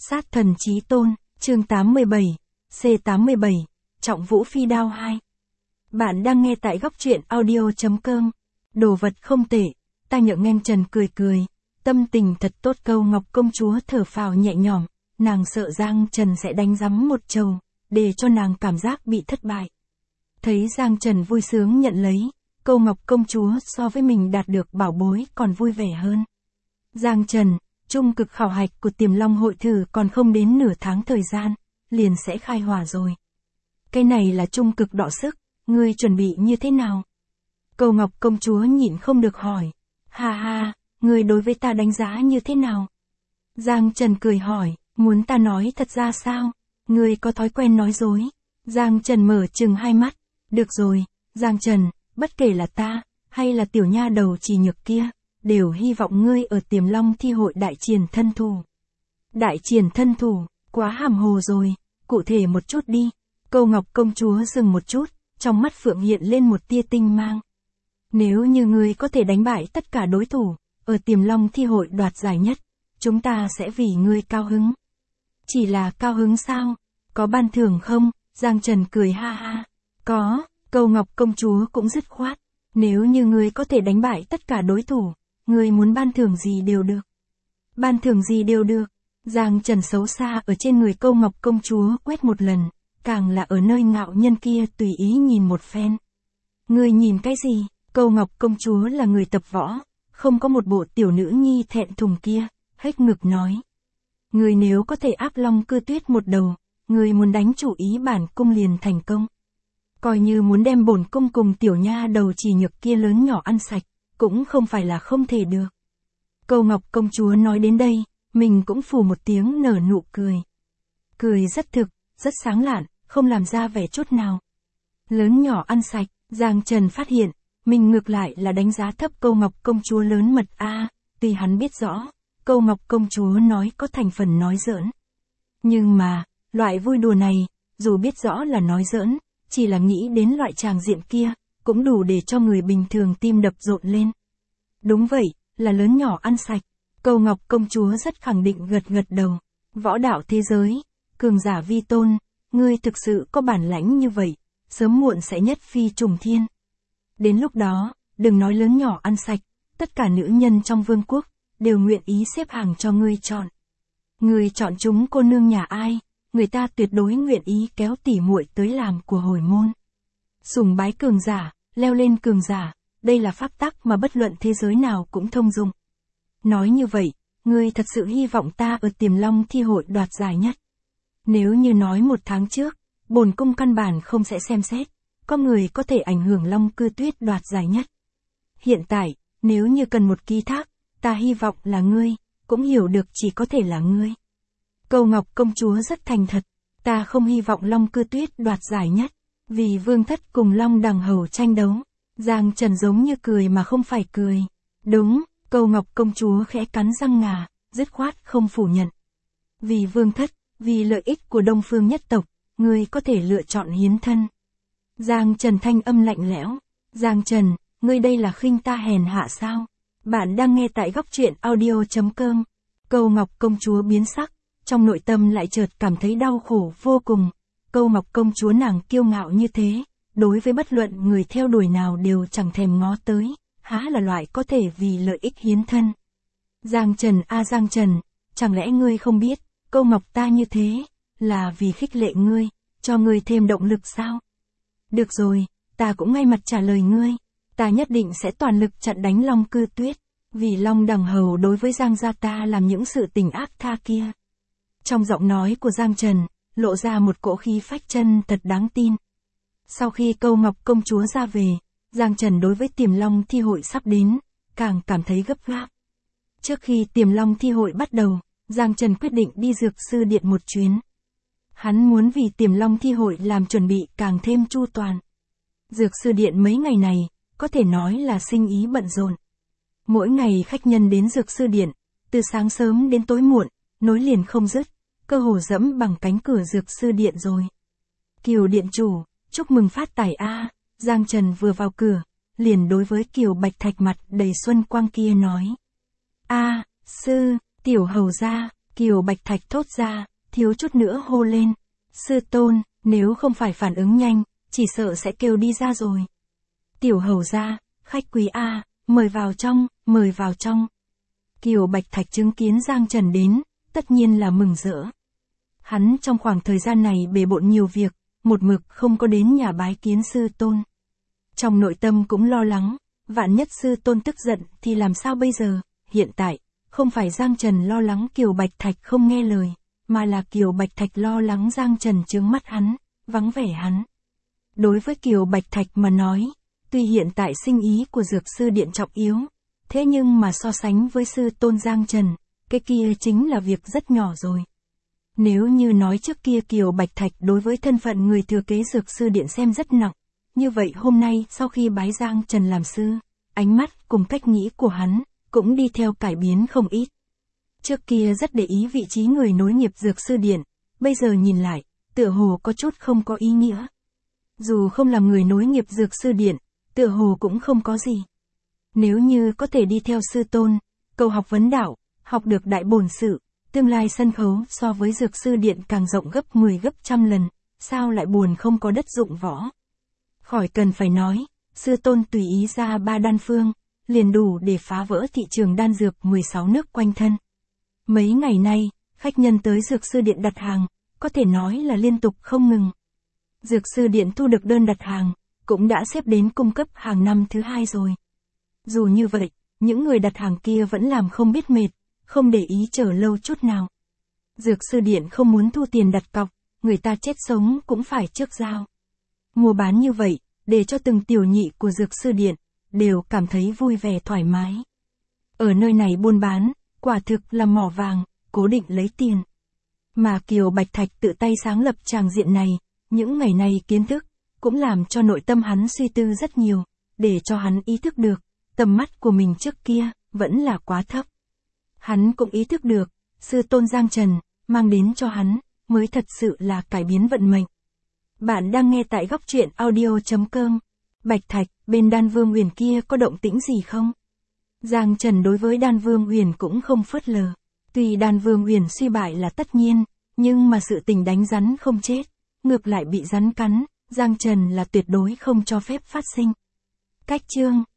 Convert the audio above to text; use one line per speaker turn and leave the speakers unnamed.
Sát thần chí tôn, chương 87, C87, Trọng Vũ Phi Đao 2. Bạn đang nghe tại góc truyện audio.com. Đồ vật không tệ, ta nhượng Nghênh Trần cười cười, tâm tình thật tốt. Câu Ngọc công chúa thở phào nhẹ nhõm, nàng sợ Giang Trần sẽ đánh rắm một trầu, để cho nàng cảm giác bị thất bại. Thấy Giang Trần vui sướng nhận lấy, Câu Ngọc công chúa so với mình đạt được bảo bối còn vui vẻ hơn. Giang Trần, trung cực khảo hạch của Tiềm Long hội thử còn không đến nửa tháng thời gian, liền sẽ khai hỏa rồi. Cái này là trung cực đọ sức, ngươi chuẩn bị như thế nào? Câu Ngọc công chúa nhịn không được hỏi. Ha ha, ngươi đối với ta đánh giá như thế nào? Giang Trần cười hỏi, muốn ta nói thật ra sao? Ngươi có thói quen nói dối. Giang Trần mở trừng hai mắt. Được rồi, Giang Trần, bất kể là ta, hay là tiểu nha đầu Trì Nhược kia, đều hy vọng ngươi ở Tiềm Long thi hội đại triển thân thủ. Đại triển thân thủ, quá hàm hồ rồi, cụ thể một chút đi. Câu Ngọc công chúa dừng một chút, trong mắt phượng hiện lên một tia tinh mang. Nếu như ngươi có thể đánh bại tất cả đối thủ, ở Tiềm Long thi hội đoạt giải nhất, chúng ta sẽ vì ngươi cao hứng. Chỉ là cao hứng sao? Có ban thưởng không? Giang Trần cười ha ha. Có, Câu Ngọc công chúa cũng dứt khoát. Nếu như ngươi có thể đánh bại tất cả đối thủ, ngươi muốn ban thưởng gì đều được. Ban thưởng gì đều được. Giang Trần xấu xa ở trên người Câu Ngọc công chúa quét một lần, càng là ở nơi ngạo nhân kia tùy ý nhìn một phen. Ngươi nhìn cái gì? Câu Ngọc công chúa là người tập võ, không có một bộ tiểu nữ nhi thẹn thùng kia, hếch ngực nói. Ngươi nếu có thể áp Long Cư Tuyết một đầu, ngươi muốn đánh chủ ý bản cung liền thành công. Coi như muốn đem bổn cung cùng tiểu nha đầu Trì Nhược kia lớn nhỏ ăn sạch, cũng không phải là không thể được. Câu Ngọc công chúa nói đến đây, mình cũng phù một tiếng nở nụ cười. Cười rất thực, rất sáng lạn, không làm ra vẻ chút nào. Lớn nhỏ ăn sạch, Giang Trần phát hiện, mình ngược lại là đánh giá thấp Câu Ngọc công chúa lớn mật tuy hắn biết rõ, Câu Ngọc công chúa nói có thành phần nói giỡn. Nhưng mà, loại vui đùa này, dù biết rõ là nói giỡn, chỉ là nghĩ đến loại tràng diện kia, cũng đủ để cho người bình thường tim đập rộn lên. Đúng vậy, là lớn nhỏ ăn sạch. Câu Ngọc công chúa rất khẳng định gật gật đầu. Võ đạo thế giới, cường giả vi tôn, ngươi thực sự có bản lãnh như vậy, sớm muộn sẽ nhất phi trùng thiên. Đến lúc đó, đừng nói lớn nhỏ ăn sạch, tất cả nữ nhân trong vương quốc, đều nguyện ý xếp hàng cho ngươi chọn. Ngươi chọn chúng cô nương nhà ai, người ta tuyệt đối nguyện ý kéo tỉ muội tới làm của hồi môn. Sùng bái cường giả, leo lên cường giả, đây là pháp tắc mà bất luận thế giới nào cũng thông dụng. Nói như vậy, ngươi thật sự hy vọng ta ở Tiềm Long thi hội đoạt giải nhất. Nếu như nói một tháng trước, bổn cung căn bản không sẽ xem xét, có người có thể ảnh hưởng Long Cư Tuyết đoạt giải nhất. Hiện tại, nếu như cần một ký thác, ta hy vọng là ngươi, cũng hiểu được chỉ có thể là ngươi. Câu Ngọc công chúa rất thành thật, ta không hy vọng Long Cư Tuyết đoạt giải nhất, vì vương thất cùng Long Đằng Hầu tranh đấu. Giang Trần giống như cười mà không phải cười. Đúng, Câu Ngọc công chúa khẽ cắn răng ngà, dứt khoát không phủ nhận. Vì vương thất, vì lợi ích của Đông Phương nhất tộc, ngươi có thể lựa chọn hiến thân. Giang Trần thanh âm lạnh lẽo. Giang Trần, ngươi đây là khinh ta hèn hạ sao? Bạn đang nghe tại góc truyện audio.com. Câu Ngọc công chúa biến sắc, trong nội tâm lại chợt cảm thấy đau khổ vô cùng. Câu Ngọc công chúa nàng kiêu ngạo như thế, đối với bất luận người theo đuổi nào đều chẳng thèm ngó tới, há là loại có thể vì lợi ích hiến thân. Giang Trần Giang Trần, chẳng lẽ ngươi không biết, Câu Ngọc ta như thế, là vì khích lệ ngươi, cho ngươi thêm động lực sao? Được rồi, ta cũng ngay mặt trả lời ngươi, ta nhất định sẽ toàn lực chặn đánh Long Cư Tuyết, vì Long Đằng Hầu đối với Giang gia ta làm những sự tình ác tha kia. Trong giọng nói của Giang Trần, lộ ra một cỗ khí phách chân thật đáng tin. Sau khi Câu Ngọc công chúa ra về, Giang Trần đối với Tiềm Long thi hội sắp đến, càng cảm thấy gấp gáp. Trước khi Tiềm Long thi hội bắt đầu, Giang Trần quyết định đi Dược Sư Điện một chuyến. Hắn muốn vì Tiềm Long thi hội làm chuẩn bị càng thêm chu toàn. Dược Sư Điện mấy ngày này, có thể nói là sinh ý bận rộn. Mỗi ngày khách nhân đến Dược Sư Điện, từ sáng sớm đến tối muộn, nối liền không dứt, cơ hồ dẫm bằng cánh cửa Dược Sư Điện rồi. Kiều Điện chủ, chúc mừng phát tài Giang Trần vừa vào cửa, liền đối với Kiều Bạch Thạch mặt đầy xuân quang kia nói. Sư, tiểu hầu gia, Kiều Bạch Thạch thốt ra, thiếu chút nữa hô lên. Sư tôn, nếu không phải phản ứng nhanh, chỉ sợ sẽ kêu đi ra rồi. Tiểu hầu ra, khách quý a, mời vào trong, mời vào trong. Kiều Bạch Thạch chứng kiến Giang Trần đến, tất nhiên là mừng rỡ. Hắn trong khoảng thời gian này bề bộn nhiều việc, một mực không có đến nhà bái kiến sư tôn. Trong nội tâm cũng lo lắng, vạn nhất sư tôn tức giận thì làm sao bây giờ. Hiện tại, không phải Giang Trần lo lắng Kiều Bạch Thạch không nghe lời, mà là Kiều Bạch Thạch lo lắng Giang Trần chướng mắt hắn, vắng vẻ hắn. Đối với Kiều Bạch Thạch mà nói, tuy hiện tại sinh ý của Dược Sư Điện trọng yếu, thế nhưng mà so sánh với sư tôn Giang Trần, cái kia chính là việc rất nhỏ rồi. Nếu như nói trước kia Kiều Bạch Thạch đối với thân phận người thừa kế Dược Sư Điện xem rất nặng, như vậy hôm nay sau khi bái Giang Trần làm sư, ánh mắt cùng cách nghĩ của hắn, cũng đi theo cải biến không ít. Trước kia rất để ý vị trí người nối nghiệp Dược Sư Điện, bây giờ nhìn lại, tựa hồ có chút không có ý nghĩa. Dù không làm người nối nghiệp Dược Sư Điện, tựa hồ cũng không có gì. Nếu như có thể đi theo sư tôn, cầu học vấn đạo, học được đại bổn sự, tương lai sân khấu so với Dược Sư Điện càng rộng gấp 10 gấp trăm lần, sao lại buồn không có đất dụng võ. Khỏi cần phải nói, sư tôn tùy ý ra 3 đan phương, liền đủ để phá vỡ thị trường đan dược 16 nước quanh thân. Mấy ngày nay, khách nhân tới Dược Sư Điện đặt hàng, có thể nói là liên tục không ngừng. Dược Sư Điện thu được đơn đặt hàng, cũng đã xếp đến cung cấp hàng năm thứ 2 rồi. Dù như vậy, những người đặt hàng kia vẫn làm không biết mệt, không để ý chờ lâu chút nào. Dược Sư Điện không muốn thu tiền đặt cọc, người ta chết sống cũng phải trước giao. Mua bán như vậy, để cho từng tiểu nhị của Dược Sư Điện, đều cảm thấy vui vẻ thoải mái. Ở nơi này buôn bán, quả thực là mỏ vàng, cố định lấy tiền. Mà Kiều Bạch Thạch tự tay sáng lập tràng diện này, những ngày này kiến thức, cũng làm cho nội tâm hắn suy tư rất nhiều, để cho hắn ý thức được, tầm mắt của mình trước kia, vẫn là quá thấp. Hắn cũng ý thức được, sư tôn Giang Trần, mang đến cho hắn, mới thật sự là cải biến vận mệnh. Bạn đang nghe tại góc truyện audio.com. Bạch Thạch, bên Đan Vương Huyền kia có động tĩnh gì không? Giang Trần đối với Đan Vương Huyền cũng không phớt lờ. Tuy Đan Vương Huyền suy bại là tất nhiên, nhưng mà sự tình đánh rắn không chết, ngược lại bị rắn cắn, Giang Trần là tuyệt đối không cho phép phát sinh. Cách chương